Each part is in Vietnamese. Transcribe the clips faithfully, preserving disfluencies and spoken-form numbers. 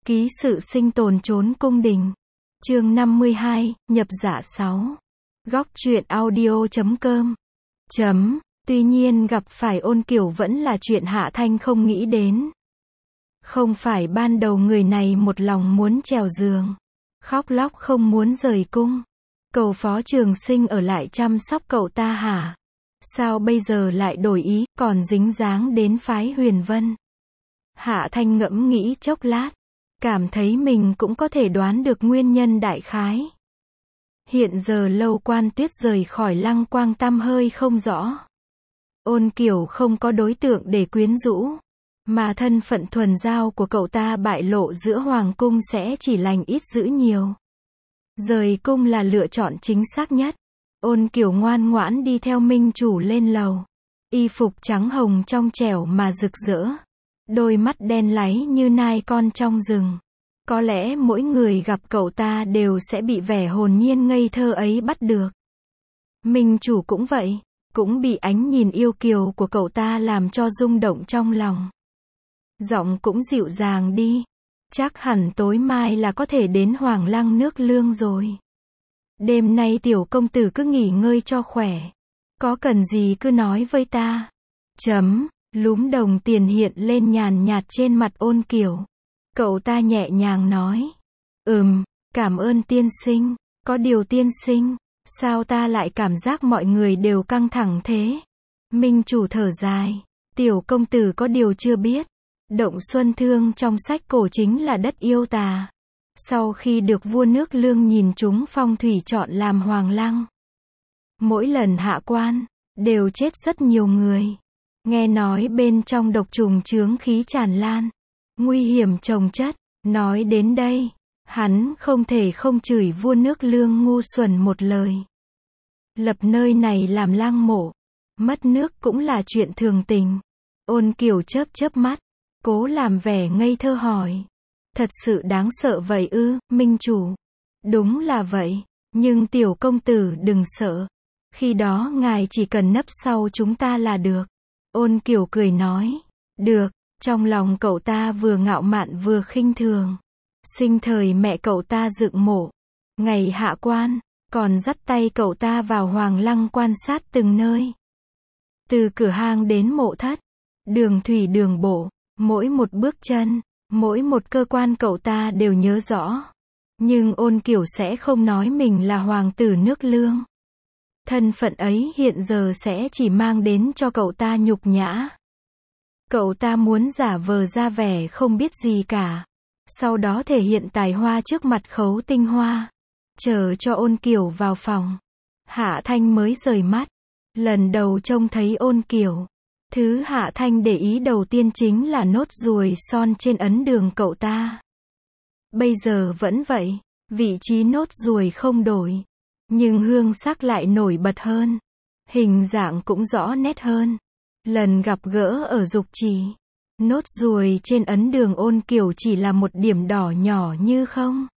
Ký sự sinh tồn trốn cung đình. Chương năm mươi hai, nhập dạ sáu. Góc truyện audio chấm com. Chấm. Tuy nhiên gặp phải Ôn Kiều vẫn là chuyện Hạ Thanh không nghĩ đến. Không phải ban đầu người này một lòng muốn trèo giường, khóc lóc không muốn rời cung, cầu Phó Trường Sinh ở lại chăm sóc cậu ta hả? Sao bây giờ lại đổi ý, còn dính dáng đến phái Huyền Vân? Hạ Thanh ngẫm nghĩ chốc lát, cảm thấy mình cũng có thể đoán được nguyên nhân đại khái. Hiện giờ Lâu Quan Tuyết rời khỏi Lăng Quang tăm hơi không rõ. Ôn Kiều không có đối tượng để quyến rũ, mà thân phận thuần giao của cậu ta bại lộ giữa hoàng cung sẽ chỉ lành ít dữ nhiều. Rời cung là lựa chọn chính xác nhất. Ôn Kiều ngoan ngoãn đi theo minh chủ lên lầu. Y phục trắng hồng trong trẻo mà rực rỡ, đôi mắt đen láy như nai con trong rừng. Có lẽ mỗi người gặp cậu ta đều sẽ bị vẻ hồn nhiên ngây thơ ấy bắt được. Minh chủ cũng vậy, cũng bị ánh nhìn yêu kiều của cậu ta làm cho rung động trong lòng. Giọng cũng dịu dàng đi. Chắc hẳn tối mai là có thể đến Hoàng Lăng nước Lương rồi. Đêm nay tiểu công tử cứ nghỉ ngơi cho khỏe. Có cần gì cứ nói với ta. Chấm. Lúm đồng tiền hiện lên nhàn nhạt trên mặt Ôn Kiều. Cậu ta nhẹ nhàng nói. Ừm, cảm ơn tiên sinh. Có điều tiên sinh, sao ta lại cảm giác mọi người đều căng thẳng thế? Minh chủ thở dài. Tiểu công tử có điều chưa biết. Động Xuân Thương trong sách cổ chính là đất yêu tà. Sau khi được vua nước Lương nhìn chúng phong thủy chọn làm Hoàng Lăng, mỗi lần hạ quan, đều chết rất nhiều người. Nghe nói bên trong độc trùng chướng khí tràn lan, nguy hiểm chồng chất. Nói đến đây, hắn không thể không chửi vua nước Lương ngu xuẩn một lời. Lập nơi này làm lăng mộ, mất nước cũng là chuyện thường tình. Ôn Kiều chớp chớp mắt, cố làm vẻ ngây thơ hỏi. Thật sự đáng sợ vậy ư, minh chủ? Đúng là vậy, nhưng tiểu công tử đừng sợ. Khi đó ngài chỉ cần nấp sau chúng ta là được. Ôn Kiều cười nói. Được, trong lòng cậu ta vừa ngạo mạn vừa khinh thường. Sinh thời mẹ cậu ta dựng mộ, ngày hạ quan, còn dắt tay cậu ta vào Hoàng Lăng quan sát từng nơi. Từ cửa hang đến mộ thất, đường thủy đường bộ, mỗi một bước chân, mỗi một cơ quan cậu ta đều nhớ rõ. Nhưng Ôn Kiều sẽ không nói mình là hoàng tử nước Lương. Thân phận ấy hiện giờ sẽ chỉ mang đến cho cậu ta nhục nhã. Cậu ta muốn giả vờ ra vẻ không biết gì cả, sau đó thể hiện tài hoa trước mặt Khấu Tinh Hoa. Chờ cho Ôn Kiều vào phòng, Hạ Thanh mới rời mắt. Lần đầu trông thấy Ôn Kiều, thứ Hạ Thanh để ý đầu tiên chính là nốt ruồi son trên ấn đường cậu ta. Bây giờ vẫn vậy, vị trí nốt ruồi không đổi, nhưng hương sắc lại nổi bật hơn. Hình dạng cũng rõ nét hơn. Lần gặp gỡ ở Dục Trì, nốt ruồi trên ấn đường Ôn Kiều chỉ là một điểm đỏ nhỏ như không.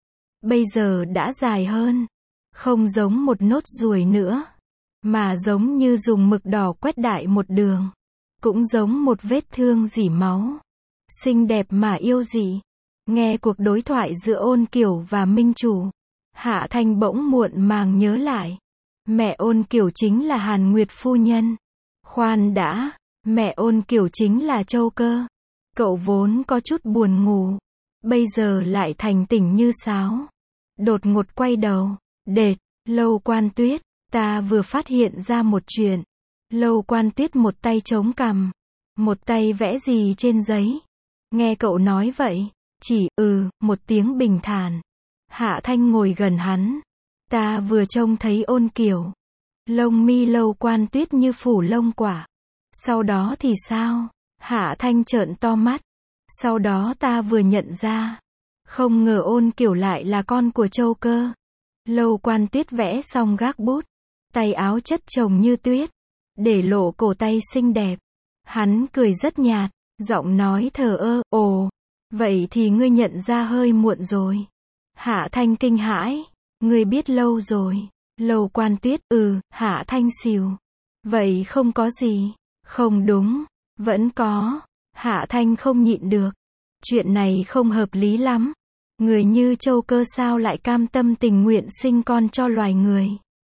Bây giờ đã dài hơn, không giống một nốt ruồi nữa, mà giống như dùng mực đỏ quét đại một đường. Cũng giống một vết thương rỉ máu. Xinh đẹp mà yêu dị. Nghe cuộc đối thoại giữa Ôn Kiều và minh chủ, Hạ Thanh bỗng muộn màng nhớ lại. Mẹ Ôn Kiều chính là Hàn Nguyệt phu nhân. Khoan đã, mẹ Ôn Kiều chính là Châu Cơ. Cậu vốn có chút buồn ngủ, bây giờ lại thành tỉnh như sáo. Đột ngột quay đầu. Đệt, Lâu Quan Tuyết, ta vừa phát hiện ra một chuyện. Lâu Quan Tuyết một tay chống cằm, một tay vẽ gì trên giấy. Nghe cậu nói vậy, chỉ ừ một tiếng bình thản. Hạ Thanh ngồi gần hắn. Ta vừa trông thấy Ôn Kiều, lông mi Lâu Quan Tuyết như phủ lông quả. Sau đó thì sao? Hạ Thanh trợn to mắt. Sau đó ta vừa nhận ra, không ngờ Ôn Kiều lại là con của Châu Cơ. Lâu Quan Tuyết vẽ xong gác bút, tay áo chất chồng như tuyết, để lộ cổ tay xinh đẹp. Hắn cười rất nhạt, giọng nói thờ ơ. Ồ, vậy thì ngươi nhận ra hơi muộn rồi. Hạ Thanh kinh hãi. Ngươi biết lâu rồi. Lâu Quan Tuyết. Ừ. Hạ Thanh xìu. Vậy không có gì. Không đúng. Vẫn có. Hạ Thanh không nhịn được. Chuyện này không hợp lý lắm. Người như Châu Cơ sao lại cam tâm tình nguyện sinh con cho loài người.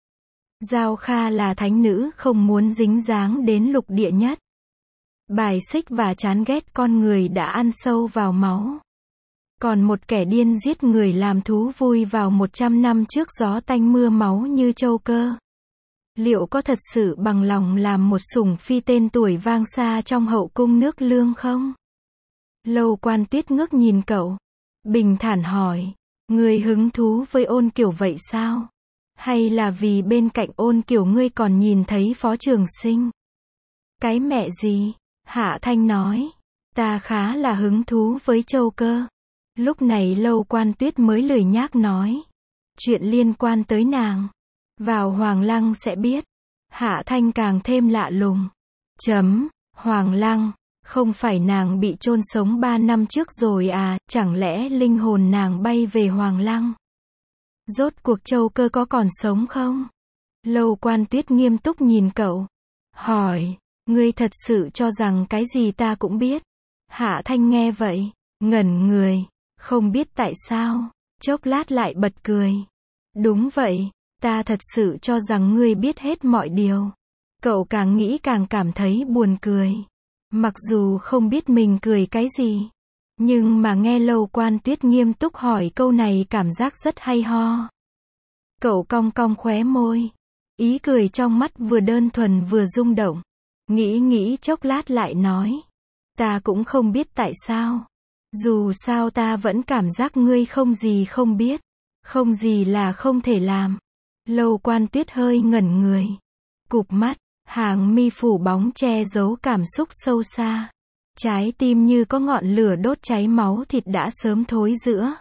Giao Kha là thánh nữ không muốn dính dáng đến lục địa nhất. Bài xích và chán ghét con người đã ăn sâu vào máu. Còn một kẻ điên giết người làm thú vui vào một trăm năm trước gió tanh mưa máu như Châu Cơ. Liệu có thật sự bằng lòng làm một sủng phi tên tuổi vang xa trong hậu cung nước Lương không? Lâu Quan Tuyết ngước nhìn cậu. Bình thản hỏi. Ngươi hứng thú với Ôn Kiều vậy sao? Hay là vì bên cạnh Ôn Kiều ngươi còn nhìn thấy Phó Trường Sinh? Cái mẹ gì? Hạ Thanh nói. Ta khá là hứng thú với Châu Cơ. Lúc này Lâu Quan Tuyết mới lười nhác nói. Chuyện liên quan tới nàng. Vào Hoàng Lăng sẽ biết. Hạ Thanh càng thêm lạ lùng. Chấm, Hoàng Lăng, không phải nàng bị chôn sống ba năm trước rồi à, chẳng lẽ linh hồn nàng bay về Hoàng Lăng? Rốt cuộc Châu Cơ có còn sống không? Lâu Quan Tuyết nghiêm túc nhìn cậu. Hỏi, ngươi thật sự cho rằng cái gì ta cũng biết? Hạ Thanh nghe vậy, ngẩn người, không biết tại sao, chốc lát lại bật cười. Đúng vậy. Ta thật sự cho rằng ngươi biết hết mọi điều. Cậu càng nghĩ càng cảm thấy buồn cười. Mặc dù không biết mình cười cái gì. Nhưng mà nghe Lâu Quan Tuyết nghiêm túc hỏi câu này cảm giác rất hay ho. Cậu cong cong khóe môi. Ý cười trong mắt vừa đơn thuần vừa rung động. Nghĩ nghĩ chốc lát lại nói. Ta cũng không biết tại sao. Dù sao ta vẫn cảm giác ngươi không gì không biết. Không gì là không thể làm. Lâu Quan Tuyết hơi ngẩn người. Cụp mắt, hàng mi phủ bóng che giấu cảm xúc sâu xa. Trái tim như có ngọn lửa đốt cháy máu thịt đã sớm thối rữa.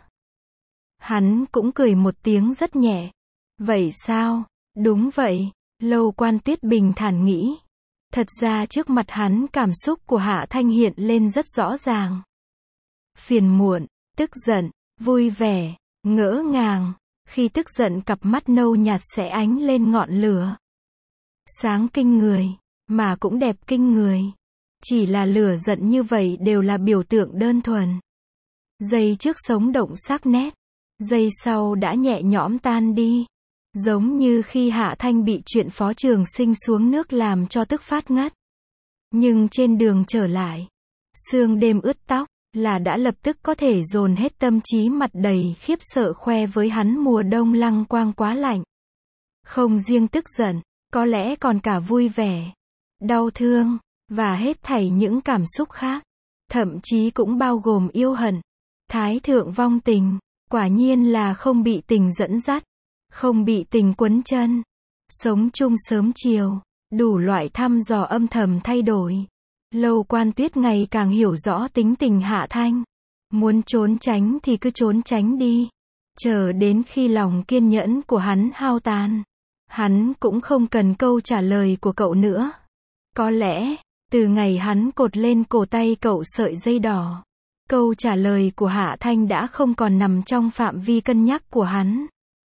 Hắn cũng cười một tiếng rất nhẹ. Vậy sao? Đúng vậy. Lâu Quan Tuyết bình thản nghĩ. Thật ra trước mặt hắn cảm xúc của Hạ Thanh hiện lên rất rõ ràng. Phiền muộn, tức giận, vui vẻ, ngỡ ngàng. Khi tức giận cặp mắt nâu nhạt sẽ ánh lên ngọn lửa. Sáng kinh người, mà cũng đẹp kinh người. Chỉ là lửa giận như vậy đều là biểu tượng đơn thuần. Giây trước sống động sắc nét, giây sau đã nhẹ nhõm tan đi. Giống như khi Hạ Thanh bị chuyện Phó Trường Sinh xuống nước làm cho tức phát ngất. Nhưng trên đường trở lại, sương đêm ướt tóc, là đã lập tức có thể dồn hết tâm trí mặt đầy khiếp sợ khoe với hắn mùa đông lăng quang quá lạnh. Không riêng tức giận, có lẽ còn cả vui vẻ, đau thương, và hết thảy những cảm xúc khác. Thậm chí cũng bao gồm yêu hận. Thái thượng vong tình, quả nhiên là không bị tình dẫn dắt, không bị tình quấn chân. Sống chung sớm chiều, đủ loại thăm dò âm thầm thay đổi. Lâu Quan Tuyết ngày càng hiểu rõ tính tình Hạ Thanh. Muốn trốn tránh thì cứ trốn tránh đi. Chờ đến khi lòng kiên nhẫn của hắn hao tàn. Hắn cũng không cần câu trả lời của cậu nữa. Có lẽ, từ ngày hắn cột lên cổ tay cậu sợi dây đỏ, câu trả lời của Hạ Thanh đã không còn nằm trong phạm vi cân nhắc của hắn.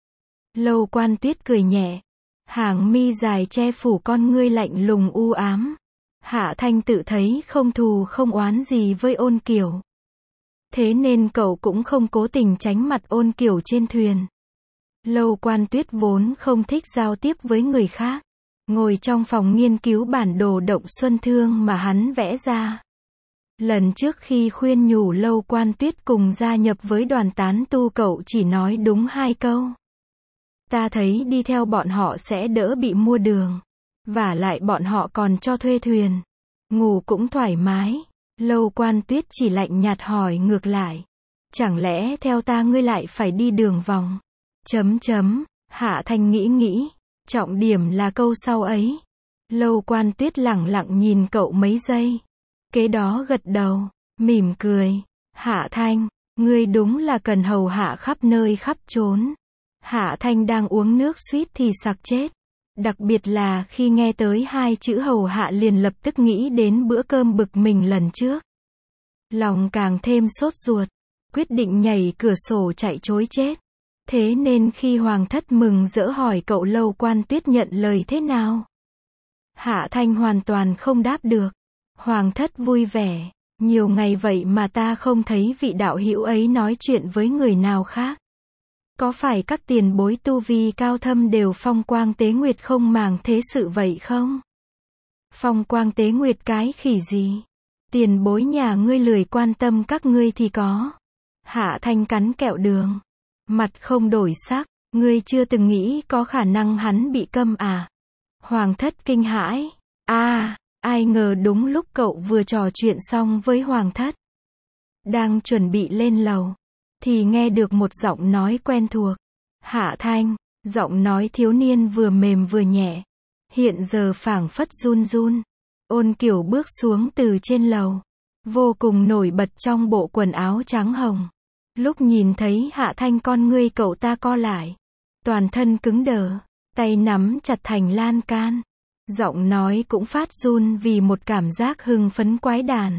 Lâu Quan Tuyết cười nhẹ. Hàng mi dài che phủ con ngươi lạnh lùng u ám. Hạ Thanh tự thấy không thù không oán gì với Ôn Kiều. Thế nên cậu cũng không cố tình tránh mặt Ôn Kiều trên thuyền. Lâu Quan Tuyết vốn không thích giao tiếp với người khác. Ngồi trong phòng nghiên cứu bản đồ Động Xuân Thương mà hắn vẽ ra. Lần trước khi khuyên nhủ Lâu Quan Tuyết cùng gia nhập với đoàn tán tu, cậu chỉ nói đúng hai câu. Ta thấy đi theo bọn họ sẽ đỡ bị mua đường. Vả lại bọn họ còn cho thuê thuyền. Ngủ cũng thoải mái. Lâu Quan Tuyết chỉ lạnh nhạt hỏi ngược lại. Chẳng lẽ theo ta ngươi lại phải đi đường vòng? Chấm chấm, Hạ Thanh nghĩ nghĩ. Trọng điểm là câu sau ấy. Lâu Quan Tuyết lẳng lặng nhìn cậu mấy giây. Kế đó gật đầu, mỉm cười. Hạ Thanh, ngươi đúng là cần hầu hạ khắp nơi khắp chốn. Hạ Thanh đang uống nước suýt thì sặc chết. Đặc biệt là khi nghe tới hai chữ hầu hạ liền lập tức nghĩ đến bữa cơm bực mình lần trước. Lòng càng thêm sốt ruột, quyết định nhảy cửa sổ chạy trối chết. Thế nên khi Hoàng thất mừng rỡ hỏi cậu Lâu Quan Tuyết nhận lời thế nào? Hạ Thanh hoàn toàn không đáp được. Hoàng thất vui vẻ, Nhiều ngày vậy mà ta không thấy vị đạo hữu ấy nói chuyện với người nào khác. Có phải các tiền bối tu vi cao thâm đều phong quang tế nguyệt không màng thế sự vậy không? Phong quang tế nguyệt cái khỉ gì? Tiền bối nhà ngươi lười quan tâm các ngươi thì có. Hạ Thanh cắn kẹo đường. Mặt không đổi sắc, ngươi chưa từng nghĩ có khả năng hắn bị câm à? Hoàng thất kinh hãi. A, à, ai ngờ đúng lúc cậu vừa trò chuyện xong với Hoàng thất. Đang chuẩn bị lên lầu. Thì nghe được một giọng nói quen thuộc. Hạ Thanh, giọng nói thiếu niên vừa mềm vừa nhẹ. Hiện giờ phảng phất run run. Ôn Kiều bước xuống từ trên lầu. Vô cùng nổi bật trong bộ quần áo trắng hồng. Lúc nhìn thấy Hạ Thanh con ngươi cậu ta co lại. Toàn thân cứng đờ. Tay nắm chặt thành lan can. Giọng nói cũng phát run vì một cảm giác hưng phấn quái đản.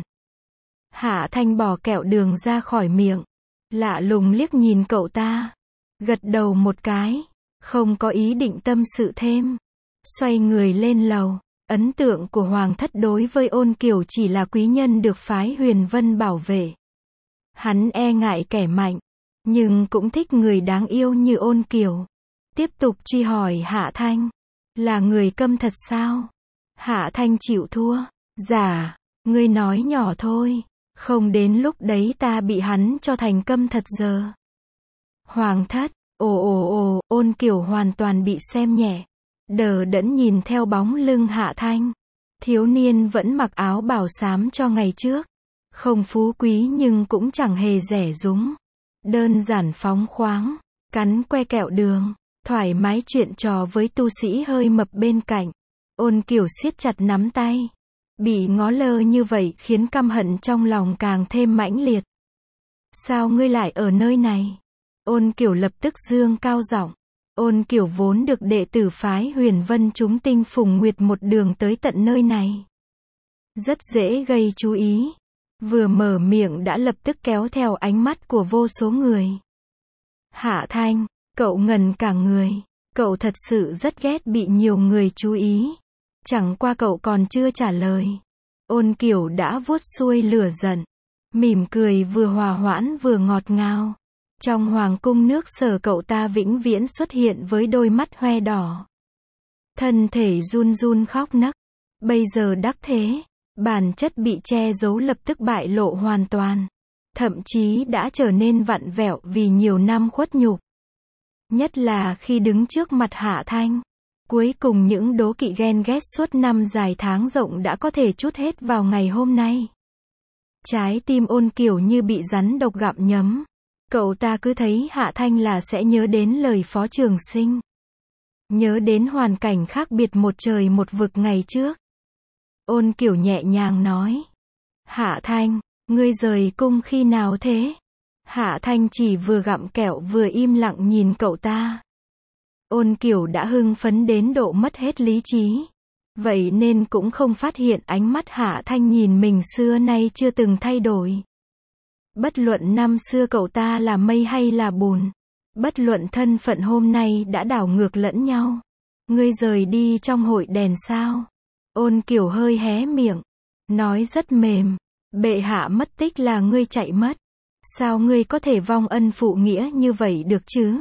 Hạ Thanh bỏ kẹo đường ra khỏi miệng. Lạ lùng liếc nhìn cậu ta. Gật đầu một cái. Không có ý định tâm sự thêm. Xoay người lên lầu. Ấn tượng của Hoàng thất đối với Ôn Kiều chỉ là quý nhân được phái Huyền Vân bảo vệ. Hắn e ngại kẻ mạnh. Nhưng cũng thích người đáng yêu như Ôn Kiều. Tiếp tục truy hỏi Hạ Thanh. Là người câm thật sao? Hạ Thanh chịu thua. Dạ, ngươi nói nhỏ thôi. Không đến lúc đấy ta bị hắn cho thành câm thật giờ. Hoàng thất, ồ ồ ồ, Ôn Kiều hoàn toàn bị xem nhẹ. Đờ đẫn nhìn theo bóng lưng Hạ Thanh. Thiếu niên vẫn mặc áo bào xám cho ngày trước. Không phú quý nhưng cũng chẳng hề rẻ rúng. Đơn giản phóng khoáng. Cắn que kẹo đường. Thoải mái chuyện trò với tu sĩ hơi mập bên cạnh. Ôn Kiều siết chặt nắm tay. Bị ngó lơ như vậy khiến căm hận trong lòng càng thêm mãnh liệt. Sao ngươi lại ở nơi này? Ôn Kiều lập tức dương cao giọng. Ôn Kiều vốn được đệ tử phái Huyền Vân chúng tinh Phùng Nguyệt một đường tới tận nơi này. Rất dễ gây chú ý. Vừa mở miệng đã lập tức kéo theo ánh mắt của vô số người. Hạ Thanh, cậu ngần cả người. Cậu thật sự rất ghét bị nhiều người chú ý. Chẳng qua cậu còn chưa trả lời. Ôn Kiều đã vuốt xuôi lửa giận. Mỉm cười vừa hòa hoãn vừa ngọt ngào. Trong hoàng cung nước Sở cậu ta vĩnh viễn xuất hiện với đôi mắt hoe đỏ. Thân thể run run khóc nấc. Bây giờ đắc thế. Bản chất bị che giấu lập tức bại lộ hoàn toàn. Thậm chí đã trở nên vặn vẹo vì nhiều năm khuất nhục. Nhất là khi đứng trước mặt Hạ Thanh. Cuối cùng những đố kỵ ghen ghét suốt năm dài tháng rộng đã có thể trút hết vào ngày hôm nay. Trái tim Ôn Kiều như bị rắn độc gặm nhấm. Cậu ta cứ thấy Hạ Thanh là sẽ nhớ đến lời Phó Trường Sinh. Nhớ đến hoàn cảnh khác biệt một trời một vực ngày trước. Ôn Kiều nhẹ nhàng nói. Hạ Thanh, ngươi rời cung khi nào thế? Hạ Thanh chỉ vừa gặm kẹo vừa im lặng nhìn cậu ta. Ôn Kiều đã hưng phấn đến độ mất hết lý trí. Vậy nên cũng không phát hiện ánh mắt Hạ Thanh nhìn mình xưa nay chưa từng thay đổi. Bất luận năm xưa cậu ta là mây hay là bùn. Bất luận thân phận hôm nay đã đảo ngược lẫn nhau. Ngươi rời đi trong hội đèn sao? Ôn Kiều hơi hé miệng. Nói rất mềm. Bệ hạ mất tích là ngươi chạy mất. Sao ngươi có thể vong ân phụ nghĩa như vậy được chứ?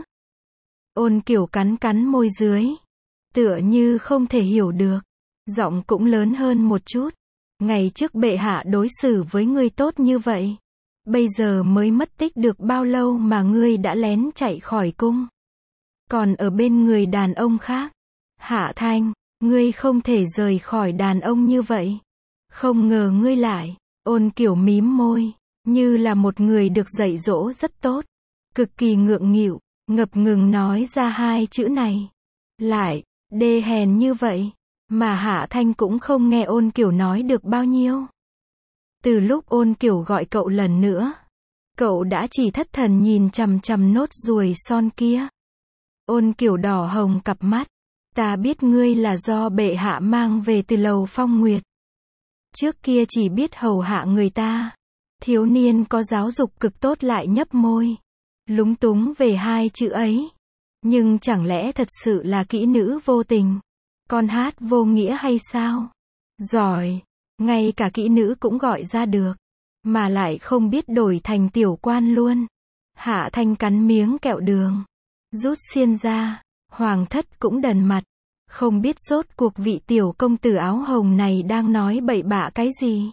Ôn Kiều cắn cắn môi dưới. Tựa như không thể hiểu được. Giọng cũng lớn hơn một chút. Ngày trước bệ hạ đối xử với ngươi tốt như vậy. Bây giờ mới mất tích được bao lâu mà ngươi đã lén chạy khỏi cung. Còn ở bên người đàn ông khác. Hạ Thanh, ngươi không thể rời khỏi đàn ông như vậy. Không ngờ ngươi lại. Ôn Kiều mím môi. Như là một người được dạy dỗ rất tốt. Cực kỳ ngượng nghịu. Ngập ngừng nói ra hai chữ này. Lại, đê hèn như vậy. Mà Hạ Thanh cũng không nghe Ôn Kiều nói được bao nhiêu. Từ lúc Ôn Kiều gọi cậu lần nữa. Cậu đã chỉ thất thần nhìn chằm chằm nốt ruồi son kia. Ôn Kiều đỏ hồng cặp mắt. Ta biết ngươi là do bệ hạ mang về từ lầu Phong Nguyệt. Trước kia chỉ biết hầu hạ người ta. Thiếu niên có giáo dục cực tốt lại nhấp môi. Lúng túng về hai chữ ấy. Nhưng chẳng lẽ thật sự là kỹ nữ vô tình? Con hát vô nghĩa hay sao? Giỏi. Ngay cả kỹ nữ cũng gọi ra được. mà lại không biết đổi thành tiểu quan luôn. Hạ Thanh cắn miếng kẹo đường, rút xiên ra, Hoàng thất cũng đần mặt, không biết rốt cuộc vị tiểu công tử áo hồng này đang nói bậy bạ cái gì.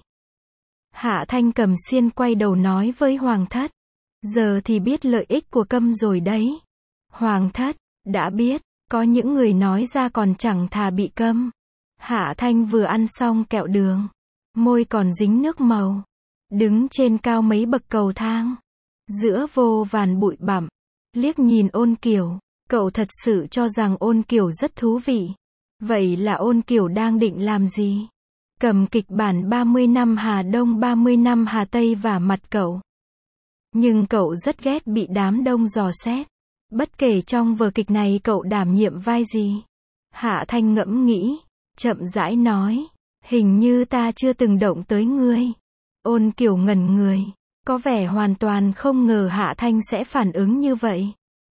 Hạ Thanh cầm xiên quay đầu nói với Hoàng thất, giờ thì biết lợi ích của câm rồi đấy. Hoàng thất, đã biết, có những người nói ra còn chẳng thà bị câm. Hạ Thanh vừa ăn xong kẹo đường, môi còn dính nước màu, đứng trên cao mấy bậc cầu thang, giữa vô vàn bụi bặm, liếc nhìn Ôn Kiều, cậu thật sự cho rằng Ôn Kiều rất thú vị. Vậy là Ôn Kiều đang định làm gì? Cầm kịch bản ba mươi năm Hà Đông ba mươi năm Hà Tây vả mặt cậu. Nhưng cậu rất ghét bị đám đông dò xét. Bất kể trong vở kịch này cậu đảm nhiệm vai gì. Hạ Thanh ngẫm nghĩ, chậm rãi nói, hình như ta chưa từng động tới ngươi. Ôn Kiều ngẩn người, có vẻ hoàn toàn không ngờ Hạ Thanh sẽ phản ứng như vậy.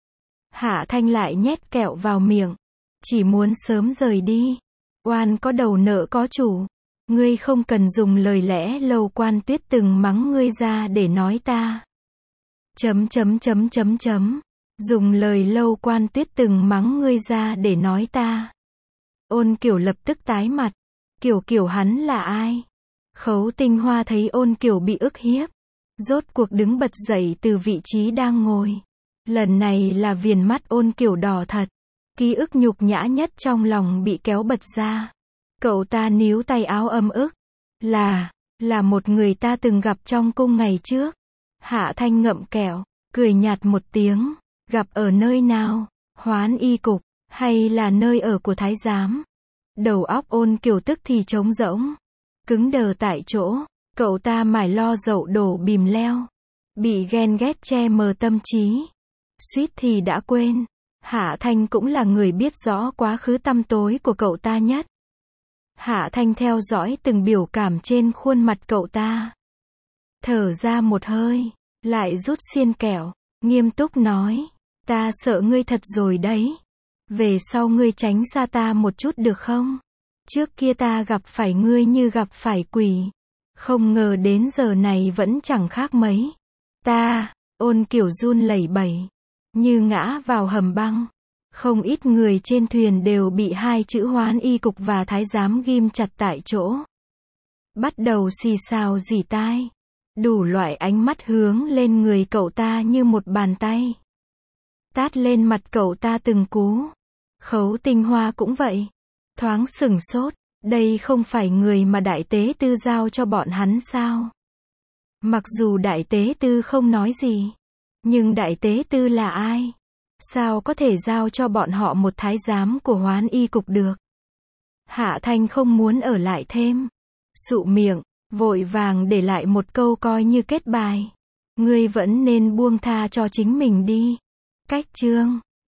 Hạ Thanh lại nhét kẹo vào miệng, chỉ muốn sớm rời đi. Oan có đầu nợ có chủ, ngươi không cần dùng lời lẽ Lâu Quan Tuyết từng mắng ngươi ra để nói ta. Chấm chấm chấm chấm chấm. Dùng lời Lâu Quan Tuyết từng mắng ngươi ra để nói ta. Ôn Kiều lập tức tái mặt. Kiều Kiều hắn là ai? Khấu Tinh Hoa thấy Ôn Kiều bị ức hiếp, rốt cuộc đứng bật dậy từ vị trí đang ngồi. Lần này là viền mắt Ôn Kiều đỏ thật. Ký ức nhục nhã nhất trong lòng bị kéo bật ra. Cậu ta níu tay áo ấm ức. Là, là một người ta từng gặp trong cung ngày trước. Hạ Thanh ngậm kẹo, cười nhạt một tiếng. Gặp ở nơi nào? Hoán y cục, hay là nơi ở của thái giám? Đầu óc Ôn Kiều tức thì trống rỗng, cứng đờ tại chỗ. Cậu ta mải lo dậu đổ bìm leo, bị ghen ghét che mờ tâm trí, suýt thì đã quên. Hạ Thanh cũng là người biết rõ quá khứ tăm tối của cậu ta nhất. Hạ Thanh theo dõi từng biểu cảm trên khuôn mặt cậu ta, thở ra một hơi, lại rút xiên kẹo, nghiêm túc nói, ta sợ ngươi thật rồi đấy. Về sau ngươi tránh xa ta một chút được không? Trước kia ta gặp phải ngươi như gặp phải quỷ, không ngờ đến giờ này vẫn chẳng khác mấy. Ta, Ôn Kiều run lẩy bẩy, như ngã vào hầm băng. Không ít người trên thuyền đều bị hai chữ Hoán y cục và thái giám ghim chặt tại chỗ. Bắt đầu xì xào rỉ tai. Đủ loại ánh mắt hướng lên người cậu ta như một bàn tay. Tát lên mặt cậu ta từng cú. Khấu Tinh Hoa cũng vậy. Thoáng sửng sốt, đây không phải người mà đại tế tư giao cho bọn hắn sao? Mặc dù đại tế tư không nói gì, nhưng đại tế tư là ai? Sao có thể giao cho bọn họ một thái giám của Hoán y cục được? Hạ Thanh không muốn ở lại thêm. Sụ miệng, vội vàng để lại một câu coi như kết bài. Ngươi vẫn nên buông tha cho chính mình đi. Cách chương